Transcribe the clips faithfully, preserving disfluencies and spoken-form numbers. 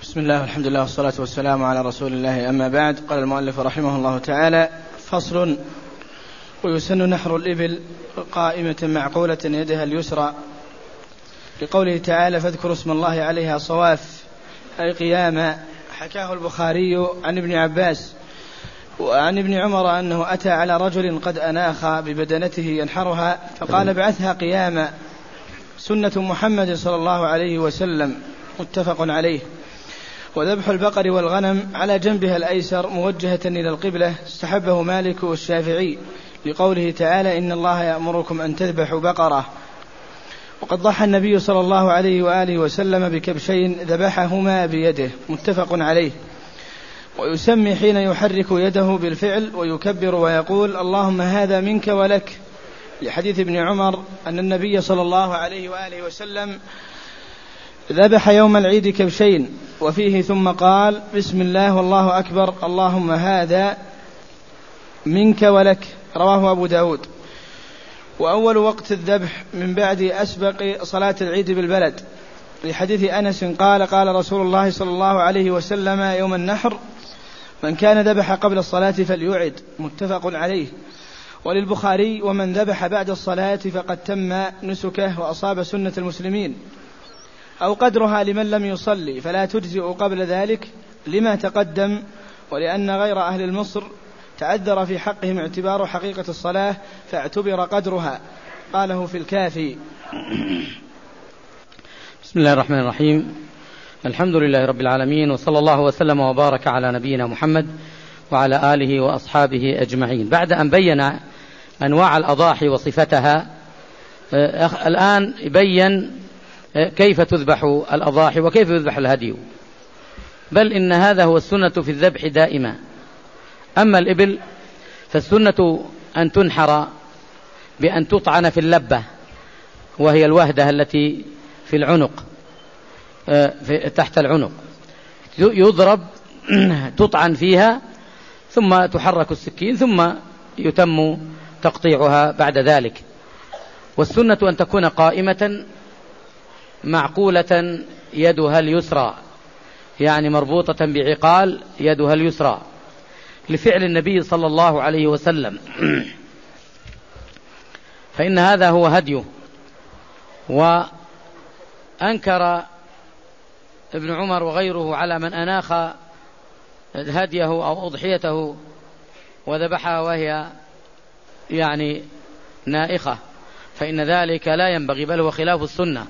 بسم الله والحمد لله والصلاة والسلام على رسول الله. أما بعد، قال المؤلف رحمه الله تعالى: فصل: ويسن نحر الإبل قائمة معقولة يدها اليسرى، لقوله تعالى: فاذكروا اسم الله عليها صواف، أي قياما. حكاه البخاري عن ابن عباس وعن ابن عمر أنه أتى على رجل قد أناخ ببدنته ينحرها، فقال: ابعثها قياما، سنة محمد صلى الله عليه وسلم، متفق عليه. وذبح البقر والغنم على جنبها الأيسر موجهة إلى القبلة استحبه مالك والشافعي، لقوله تعالى: إن الله يأمركم أن تذبحوا بقرة. وقد ضحى النبي صلى الله عليه وآله وسلم بكبشين ذبحهما بيده، متفق عليه. ويسمي حين يحرك يده بالفعل ويكبر ويقول: اللهم هذا منك ولك، لحديث ابن عمر أن النبي صلى الله عليه وآله وسلم ذبح يوم العيد كبشين، وفيه ثم قال: بسم الله والله أكبر، اللهم هذا منك ولك، رواه أبو داود. وأول وقت الذبح من بعد أسبق صلاة العيد بالبلد، لحديث أنس قال: قال رسول الله صلى الله عليه وسلم يوم النحر: من كان ذبح قبل الصلاة فليعد، متفق عليه. وللبخاري: ومن ذبح بعد الصلاة فقد تم نسكه وأصاب سنة المسلمين، أو قدرها لمن لم يصلي، فلا تجزئ قبل ذلك لما تقدم، ولأن غير أهل المصر تعذر في حقهم اعتبار حقيقة الصلاة فاعتبر قدرها، قاله في الكافي. بسم الله الرحمن الرحيم. الحمد لله رب العالمين، وصلى الله وسلم وبارك على نبينا محمد وعلى آله وأصحابه أجمعين. بعد أن بين أنواع الأضاحي وصفتها، الآن يبين كيف تذبح الأضاحي وكيف يذبح الهدي، بل إن هذا هو السنة في الذبح دائما. أما الإبل فالسنة أن تنحر بأن تطعن في اللبة، وهي الوهدة التي في العنق، في تحت العنق، يضرب تطعن فيها، ثم تحرك السكين، ثم يتم تقطيعها بعد ذلك. والسنة أن تكون قائمة معقولة يدها اليسرى، يعني مربوطة بعقال يدها اليسرى، لفعل النبي صلى الله عليه وسلم، فإن هذا هو هديه. وأنكر ابن عمر وغيره على من أناخ هديه أو أضحيته وذبحها وهي يعني نائخة، فإن ذلك لا ينبغي، بل هو خلاف السنة.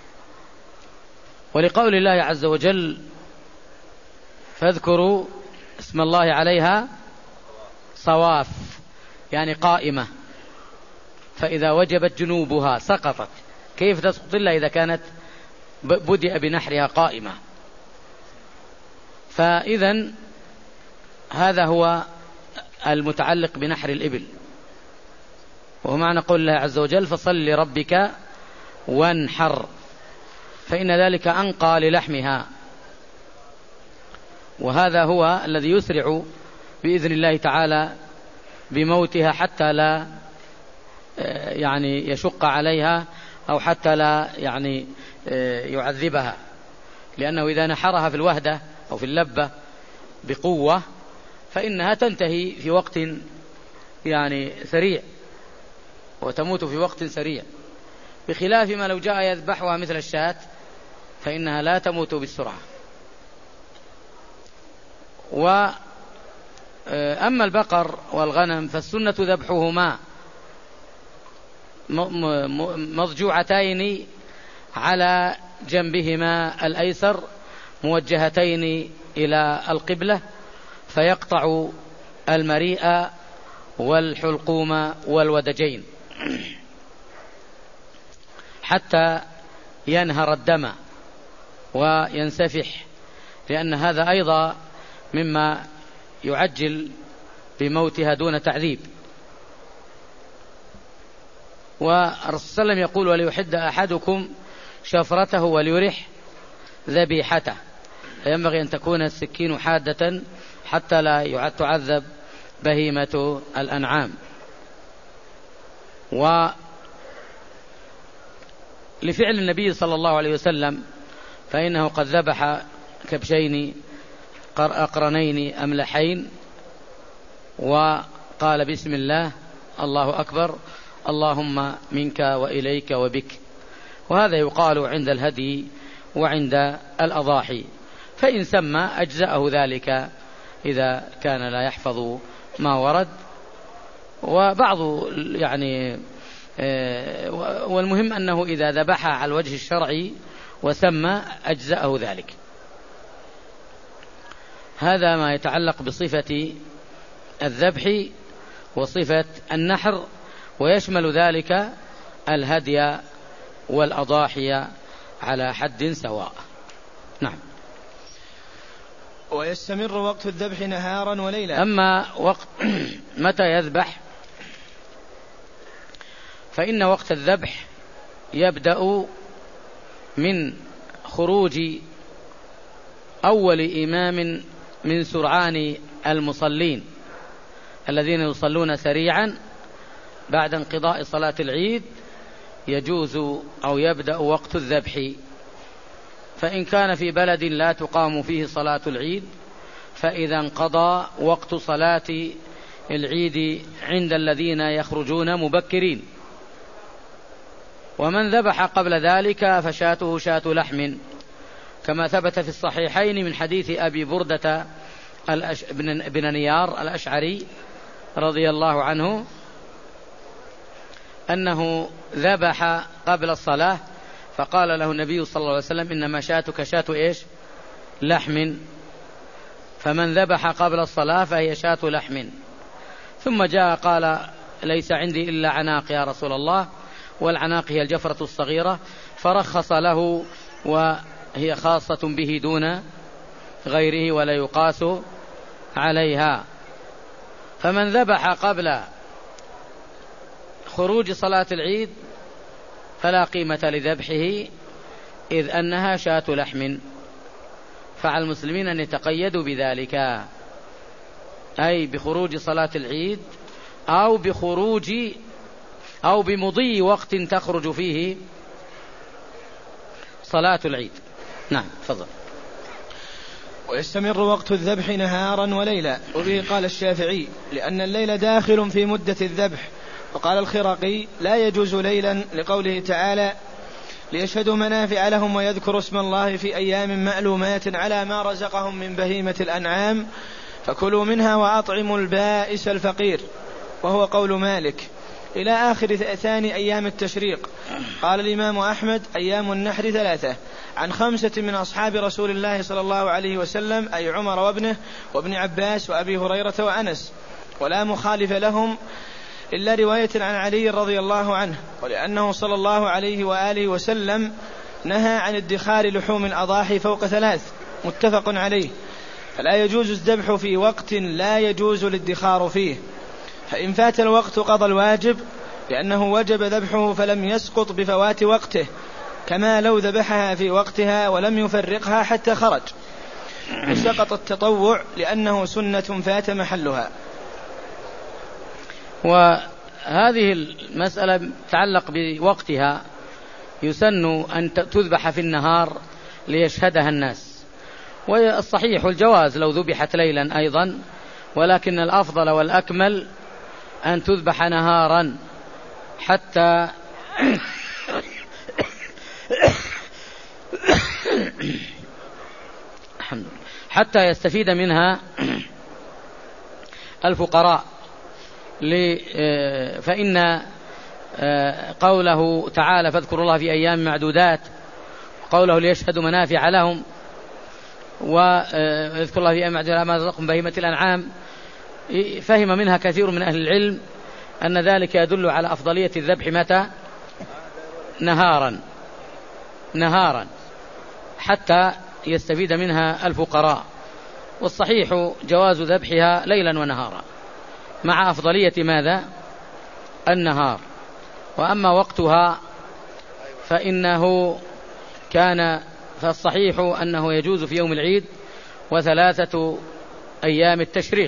ولقول الله عز وجل: فاذكروا اسم الله عليها صواف، يعني قائمة، فإذا وجبت جنوبها سقطت. كيف تسقط إلا إذا كانت بدأ بنحرها قائمة؟ فإذا هذا هو المتعلق بنحر الإبل، وهو معنى قول الله عز وجل: فصل لربك وانحر، فإن ذلك أنقى للحمها. وهذا هو الذي يسرع بإذن الله تعالى بموتها، حتى لا يعني يشق عليها، أو حتى لا يعني يعذبها، لأنه إذا نحرها في الوهدة أو في اللبة بقوة فإنها تنتهي في وقت يعني سريع، وتموت في وقت سريع، بخلاف ما لو جاء يذبحها مثل الشاة فإنها لا تموت بالسرعة. وأما البقر والغنم فالسنة ذبحهما مضجوعتين على جنبهما الأيسر موجهتين إلى القبلة، فيقطع المريء والحلقوم والودجين حتى ينهر الدم وينسفح، لأن هذا أيضا مما يعجل بموتها دون تعذيب. والرسول صلى الله عليه وسلم يقول: وليحد أحدكم شفرته وليرح ذبيحته، فينبغي أن تكون السكين حادة حتى لا تعذب بهيمة الأنعام. ولفعل النبي صلى الله عليه وسلم فإنه قد ذبح كبشين أقرنين أملحين وقال بسم الله الله أكبر اللهم منك وإليك وبك. وهذا يقال عند الهدي وعند الأضاحي، فإن سمى أجزأه ذلك إذا كان لا يحفظ ما ورد. وبعض يعني والمهم أنه إذا ذبح على الوجه الشرعي وسمى أجزأه ذلك. هذا ما يتعلق بصفة الذبح وصفة النحر، ويشمل ذلك الهدي والأضاحي على حد سواء. نعم. ويستمر وقت الذبح نهارا وليلا. أما وقت متى يذبح فإن وقت الذبح يبدأ من خروج أول إمام من سرعان المصلين الذين يصلون سريعا بعد انقضاء صلاة العيد، يجوز أو يبدأ وقت الذبح. فإن كان في بلد لا تقام فيه صلاة العيد فإذا انقضى وقت صلاة العيد عند الذين يخرجون مبكرين. ومن ذبح قبل ذلك فشاته شاة لحم، كما ثبت في الصحيحين من حديث أبي بردة بن نيار الأشعري رضي الله عنه أنه ذبح قبل الصلاة فقال له النبي صلى الله عليه وسلم إنما شاتك شاة إيش؟ لحم، فمن ذبح قبل الصلاة فهي شاة لحم. ثم جاء قال ليس عندي إلا عناق يا رسول الله، والعناق هي الجفرة الصغيرة، فرخص له وهي خاصة به دون غيره ولا يقاس عليها. فمن ذبح قبل خروج صلاة العيد فلا قيمة لذبحه إذ أنها شاة لحم. فعلى المسلمين أن يتقيدوا بذلك، أي بخروج صلاة العيد أو بخروج أو بمضي وقت تخرج فيه صلاة العيد. نعم تفضل. ويستمر وقت الذبح نهارا وليلا، وبه قال الشافعي لأن الليل داخل في مدة الذبح. وقال الخرقي لا يجوز ليلا لقوله تعالى ليشهدوا منافع لهم ويذكروا اسم الله في أيام معلومات على ما رزقهم من بهيمة الأنعام فكلوا منها وأطعموا البائس الفقير، وهو قول مالك، إلى آخر ثاني أيام التشريق. قال الإمام أحمد أيام النحر ثلاثة عن خمسة من أصحاب رسول الله صلى الله عليه وسلم، أي عمر وابنه وابن عباس وأبي هريرة وأنس، ولا مخالف لهم إلا رواية عن علي رضي الله عنه، ولأنه صلى الله عليه وآله وسلم نهى عن ادخار لحوم الأضاحي فوق ثلاث، متفق عليه. فلا يجوز الذبح في وقت لا يجوز الادخار فيه، فإن فات الوقت قضى الواجب لأنه وجب ذبحه فلم يسقط بفوات وقته، كما لو ذبحها في وقتها ولم يفرقها حتى خرج، وسقط التطوع لأنه سنة فات محلها. وهذه المسألة تتعلق بوقتها، يسن أن تذبح في النهار ليشهدها الناس، والصحيح الجواز لو ذبحت ليلا أيضا، ولكن الأفضل والأكمل أن تذبح نهارا حتى حتى يستفيد منها الفقراء. فإن قوله تعالى فاذكروا الله في أيام معدودات، قوله ليشهدوا منافع لهم، ويذكر الله في أيام معدودات ما رزقهم بهيمة الأنعام، فهم منها كثير من أهل العلم أن ذلك يدل على أفضلية الذبح متى؟ نهارا نهارا حتى يستفيد منها الفقراء، والصحيح جواز ذبحها ليلا ونهارا مع أفضلية ماذا؟ النهار. وأما وقتها فإنه كان فالصحيح أنه يجوز في يوم العيد وثلاثة أيام التشريق،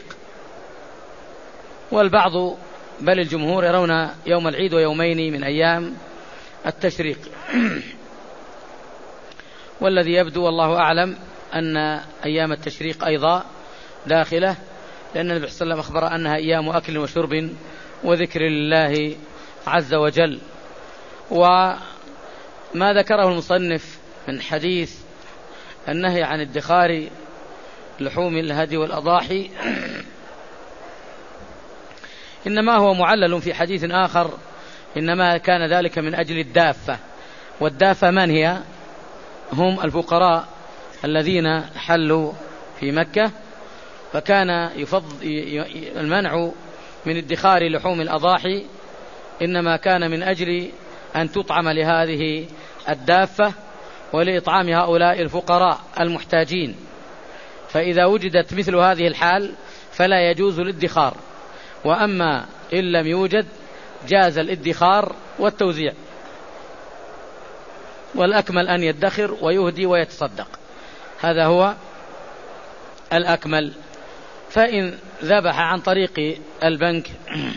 والبعض بل الجمهور يرون يوم العيد ويومين من أيام التشريق. والذي يبدو والله أعلم أن أيام التشريق أيضا داخلة، لأن النبي صلى الله عليه وسلم أخبر أنها أيام أكل وشرب وذكر لله عز وجل. وما ذكره المصنف من حديث النهي عن ادخار لحوم الهدي والأضاحي إنما هو معلل في حديث آخر، إنما كان ذلك من أجل الدافة. والدافة من هي؟ هم الفقراء الذين حلوا في مكة، فكان يفضل المنع من ادخار لحوم الأضاحي إنما كان من أجل أن تطعم لهذه الدافة ولإطعام هؤلاء الفقراء المحتاجين. فإذا وجدت مثل هذه الحال فلا يجوز الادخار، وأما إن لم يوجد جاز الادخار والتوزيع، والأكمل أن يدخر ويهدي ويتصدق، هذا هو الأكمل. فإن ذبح عن طريق البنك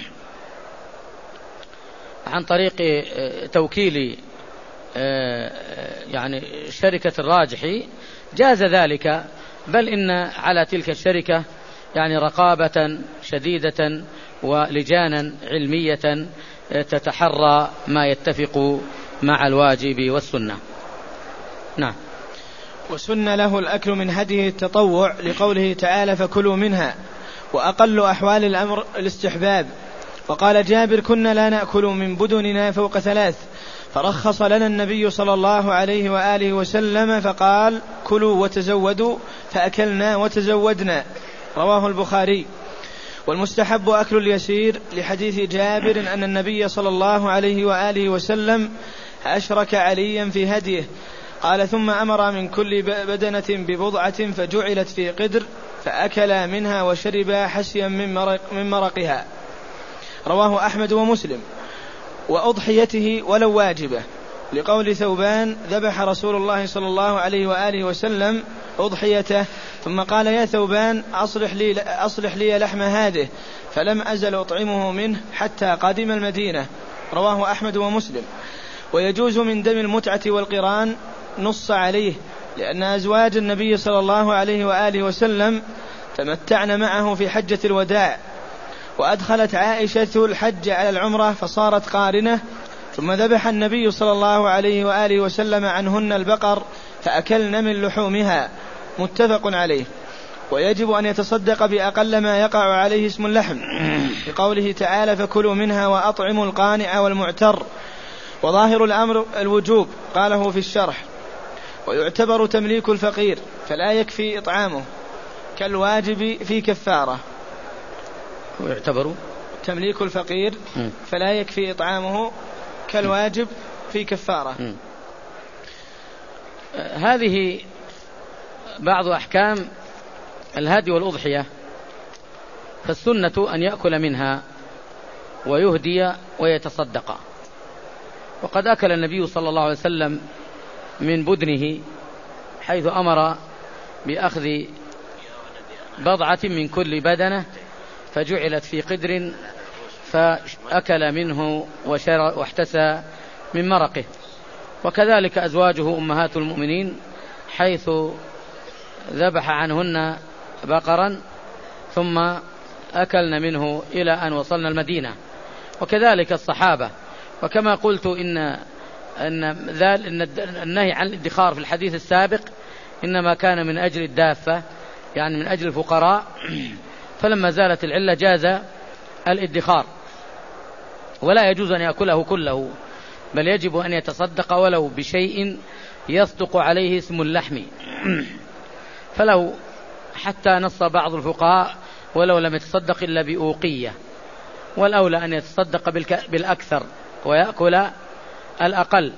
عن طريق توكيل يعني شركة الراجحي جاز ذلك، بل إن على تلك الشركة يعني رقابة شديدة ولجانا علمية تتحرى ما يتفق مع الواجب والسنة. نعم. وسن له الأكل من هديه التطوع لقوله تعالى فكلوا منها، وأقل أحوال الأمر الاستحباب. وقال جابر كنا لا نأكل من بدننا فوق ثلاث، فرخص لنا النبي صلى الله عليه وآله وسلم فقال كلوا وتزودوا، فأكلنا وتزودنا، رواه البخاري. والمستحب أكل اليسير لحديث جابر أن النبي صلى الله عليه وآله وسلم أشرك عليا في هديه، قال ثم أمر من كل بدنة ببضعة فجعلت في قدر فأكلا منها وشربا حسيا من, مرق من مرقها، رواه أحمد ومسلم. وأضحيته ولو واجبة لقول ثوبان ذبح رسول الله صلى الله عليه وآله وسلم أضحيته ثم قال يا ثوبان أصلح لي, أصلح لي لحم هذه، فلم أزل أطعمه منه حتى قدم المدينة، رواه أحمد ومسلم. ويجوز من دم المتعة والقران، نص عليه لأن أزواج النبي صلى الله عليه وآله وسلم تمتعن معه في حجة الوداع، وأدخلت عائشة الحج على العمرة فصارت قارنة، ثم ذبح النبي صلى الله عليه وآله وسلم عنهن البقر فأكلن من لحومها، متفق عليه. ويجب أن يتصدق بأقل ما يقع عليه اسم اللحم بقوله تعالى فكلوا منها وأطعموا القانع والمعتر، وظاهر الأمر الوجوب قاله في الشرح. ويعتبر تمليك الفقير فلا يكفي إطعامه كالواجب في كفارة. ويعتبر تمليك الفقير فلا يكفي إطعامه كالواجب في كفارة. م. هذه بعض أحكام الهدي والأضحية. فالسنة أن يأكل منها ويهدي ويتصدق، وقد أكل النبي صلى الله عليه وسلم من بدنه حيث أمر بأخذ بضعة من كل بدنة فجعلت في قدر فأكل منه واحتسى من مرقه. وكذلك أزواجه أمهات المؤمنين حيث ذبح عنهن بقرا ثم أكلن منه إلى أن وصلنا المدينة، وكذلك الصحابة. وكما قلت إن أن النهي عن الادخار في الحديث السابق إنما كان من أجل الدافة، يعني من أجل الفقراء، فلما زالت العلة جاز الادخار، ولا يجوز أن يأكله كله، بل يجب أن يتصدق ولو بشيء يصدق عليه اسم اللحم. فلو حتى نص بعض الفقهاء ولو لم يتصدق إلا بأوقية، والأولى أن يتصدق بالأكثر ويأكل الأقل،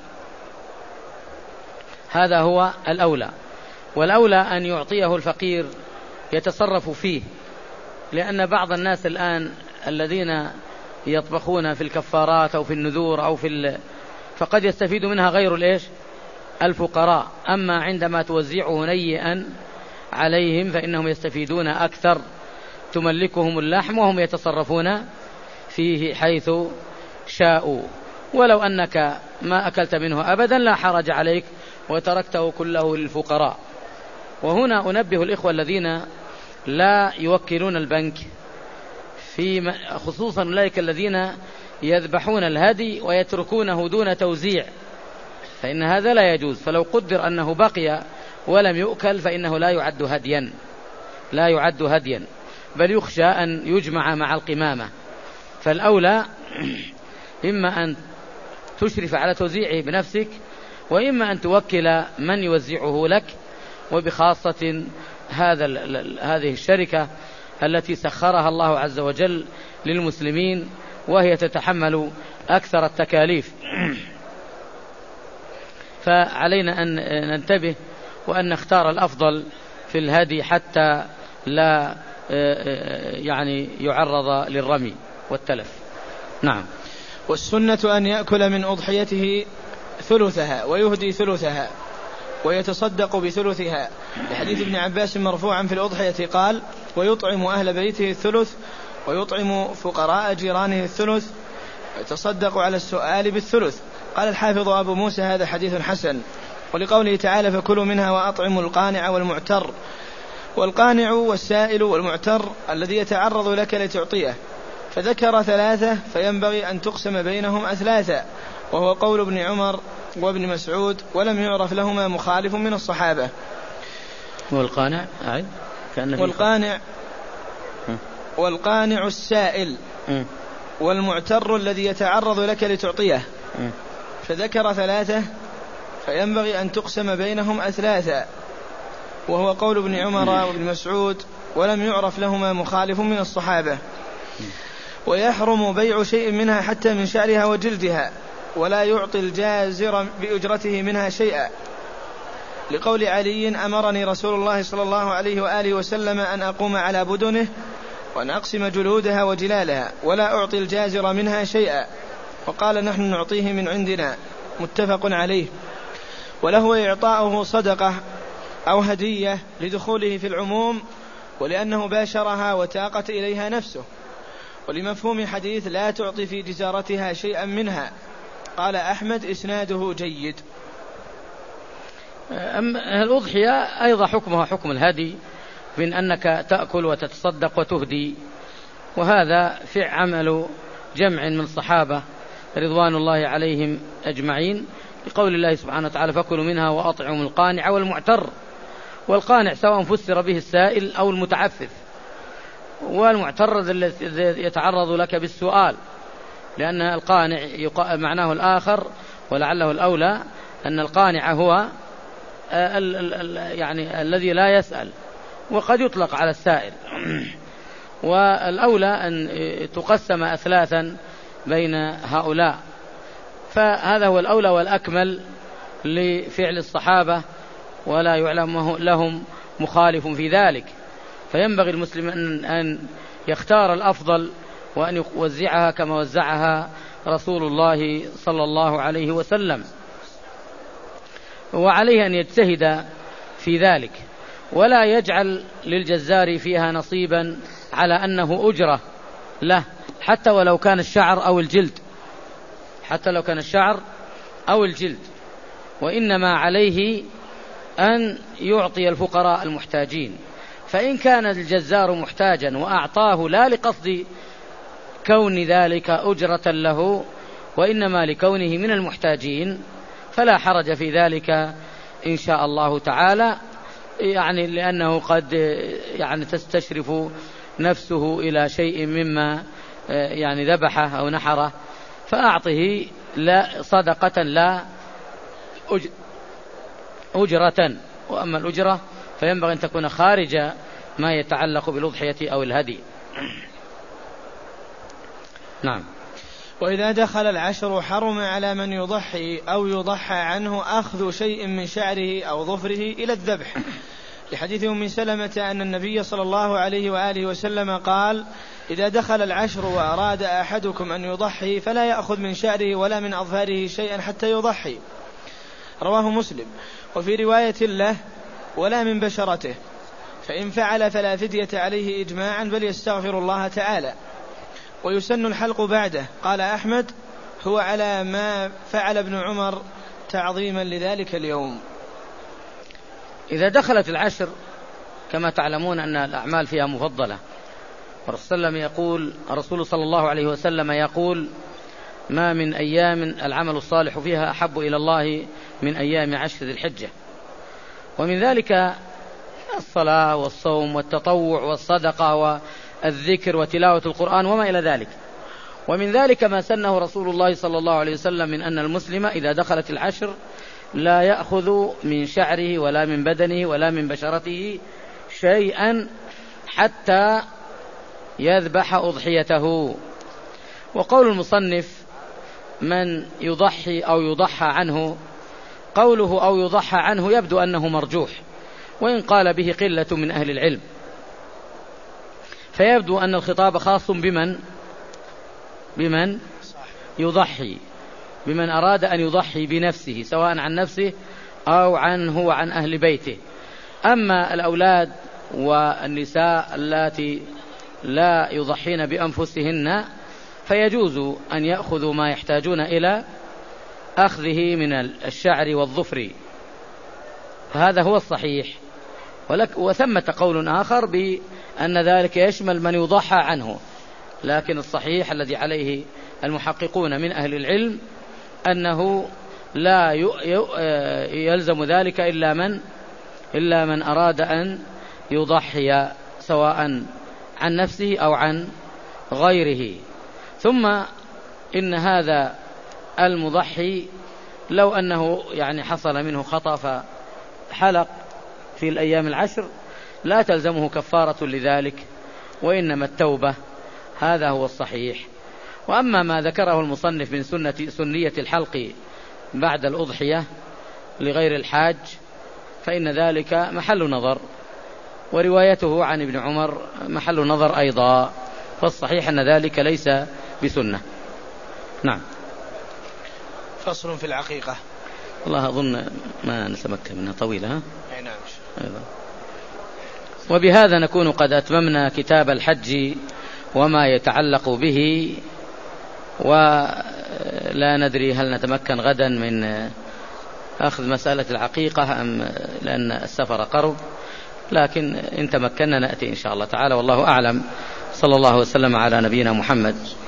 هذا هو الأولى. والأولى أن يعطيه الفقير يتصرف فيه، لأن بعض الناس الآن الذين يطبخون في الكفارات أو في النذور أو في ال... فقد يستفيد منها غير الإيش الفقراء، أما عندما توزعه نيئا عليهم فإنهم يستفيدون أكثر، تملكهم اللحم وهم يتصرفون فيه حيث شاءوا. ولو أنك ما أكلت منه أبدا لا حرج عليك وتركته كله للفقراء. وهنا أنبه الإخوة الذين لا يوكلون البنك، في خصوصا أولئك الذين يذبحون الهدي ويتركونه دون توزيع، فإن هذا لا يجوز. فلو قدر أنه بقي ولم يؤكل فإنه لا يعد هديا، لا يعد هديا، بل يخشى أن يجمع مع القمامة. فالأولى إما أن تشرف على توزيعه بنفسك، وإما أن توكل من يوزعه لك، وبخاصة هذا هذه الشركة التي سخرها الله عز وجل للمسلمين، وهي تتحمل أكثر التكاليف. فعلينا أن ننتبه وأن نختار الأفضل في الهدي حتى لا يعني يعرض للرمي والتلف. نعم. والسنة أن يأكل من أضحيته ثلثها ويهدي ثلثها ويتصدق بثلثها، لحديث ابن عباس مرفوعا في الأضحية قال: ويطعم أهل بيته الثلث ويطعم فقراء جيرانه الثلث ويتصدق على السؤال بالثلث. قال الحافظ أبو موسى: هذا حديث حسن. ولقوله تعالى: فكلوا منها وأطعموا القانع والمعتر. والقانع والسائل والمعتر الذي يتعرض لك لتعطيه، فذكر ثلاثة فينبغي أن تقسم بينهم أثلاثا، وهو قول ابن عمر وابن مسعود، ولم يعرف لهما مخالف من الصحابة. والقانع أعد والقانع والقانع السائل م. والمعتر الذي يتعرض لك لتعطيه، م. فذكر ثلاثة فينبغي أن تقسم بينهم أثلاثا، وهو قول ابن عمر وابن مسعود، ولم يعرف لهما مخالف من الصحابة. ويحرم بيع شيء منها حتى من شعرها وجلدها، ولا يعطي الجازر بأجرته منها شيئا، لقول علي: أمرني رسول الله صلى الله عليه وآله وسلم أن أقوم على بدنه وأن أقسم جلودها وجلالها، ولا أعطي الجازر منها شيئا، وقال: نحن نعطيه من عندنا، متفق عليه. وله إعطاؤه صدقة أو هدية لدخوله في العموم، ولأنه باشرها وتاقت إليها نفسه، ولمفهوم حديث: لا تعطي في جزارتها شيئا منها. قال أحمد: إسناده جيد. الأضحية أيضا حكمها حكم الهدي، من أنك تأكل وتتصدق وتهدي، وهذا في عمل جمع من الصحابة رضوان الله عليهم أجمعين، لقول الله سبحانه وتعالى: فكلوا منها وأطعموا القانع والمعتر. والقانع سواء فسر به السائل أو المتعفف، والمعتر الذي يتعرض لك بالسؤال، لأن القانع معناه الآخر، ولعله الأولى أن القانع هو ال ال ال يعني الذي لا يسأل، وقد يطلق على السائل. والأولى أن تقسم أثلاثا بين هؤلاء، فهذا هو الأولى والأكمل لفعل الصحابة، ولا يعلم لهم مخالف في ذلك. فينبغي المسلم أن يختار الأفضل وأن يوزعها كما وزعها رسول الله صلى الله عليه وسلم، وعليه أن يجتهد في ذلك، ولا يجعل للجزار فيها نصيبا على أنه أجرة له، حتى ولو كان الشعر أو الجلد، حتى لو كان الشعر أو الجلد، وإنما عليه أن يعطي الفقراء المحتاجين. فإن كان الجزار محتاجا وأعطاه لا لقصد كون ذلك أجرة له، وإنما لكونه من المحتاجين، فلا حرج في ذلك إن شاء الله تعالى، يعني لأنه قد يعني تستشرف نفسه إلى شيء مما يعني ذبحه أو نحره، فأعطه لا صدقة لا أجرة. وأما الأجرة فينبغي أن تكون خارج ما يتعلق بالأضحية أو الهدي. نعم. وإذا دخل العشر حرم على من يضحي أو يضحى عنه أخذ شيء من شعره أو ظفره إلى الذبح، لحديث أم سلمة أن النبي صلى الله عليه وآله وسلم قال: إذا دخل العشر وأراد أحدكم أن يضحي فلا يأخذ من شعره ولا من أظفاره شيئا حتى يضحي. رواه مسلم. وفي رواية له: ولا من بشرته، فإن فعل فلا فدية عليه إجماعا، بل يستغفر الله تعالى. ويسن الحلق بعده. قال أحمد: هو على ما فعل ابن عمر تعظيما لذلك اليوم. إذا دخلت العشر كما تعلمون أن الأعمال فيها مفضلة، والرسول يقول الرسول صلى الله عليه وسلم يقول: ما من أيام العمل الصالح فيها أحب إلى الله من أيام عشر ذي الحجة. ومن ذلك الصلاة والصوم والتطوع والصدقة والذكر وتلاوة القرآن وما إلى ذلك. ومن ذلك ما سنه رسول الله صلى الله عليه وسلم من أن المسلم إذا دخلت العشر لا يأخذ من شعره ولا من بدنه ولا من بشرته شيئا حتى يذبح أضحيته. وقول المصنف من يضحي أو يضحى عنه، قوله أو يضحى عنه يبدو أنه مرجوح، وإن قال به قلة من أهل العلم، فيبدو أن الخطاب خاص بمن بمن يضحي، بمن أراد أن يضحي بنفسه سواء عن نفسه أو عنه وعن أهل بيته. أما الأولاد والنساء اللاتي لا يضحين بأنفسهن فيجوز أن يأخذوا ما يحتاجون إلى أخذه من الشعر والظفر، فهذا هو الصحيح. وثمة قول آخر بأن ذلك يشمل من يضحى عنه، لكن الصحيح الذي عليه المحققون من أهل العلم أنه لا يلزم ذلك إلا من إلا من أراد أن يضحي سواء عن نفسه أو عن غيره. ثم إن هذا المضحي لو أنه يعني حصل منه خطأ فحلق في الأيام العشر لا تلزمه كفارة لذلك، وإنما التوبة، هذا هو الصحيح. وأما ما ذكره المصنف من سنة سنية الحلق بعد الأضحية لغير الحاج فإن ذلك محل نظر، وروايته عن ابن عمر محل نظر أيضا، فالصحيح أن ذلك ليس بسنة. نعم. فصل في العقيقة. والله أظن ما نتمكن منها طويلة. ها؟ أي نعم. أيضا. وبهذا نكون قد أتممنا كتاب الحج وما يتعلق به، ولا ندري هل نتمكن غدا من أخذ مسألة العقيقة أم لأن السفر قرب، لكن إن تمكننا نأتي إن شاء الله تعالى، والله أعلم. صلى الله وسلم على نبينا محمد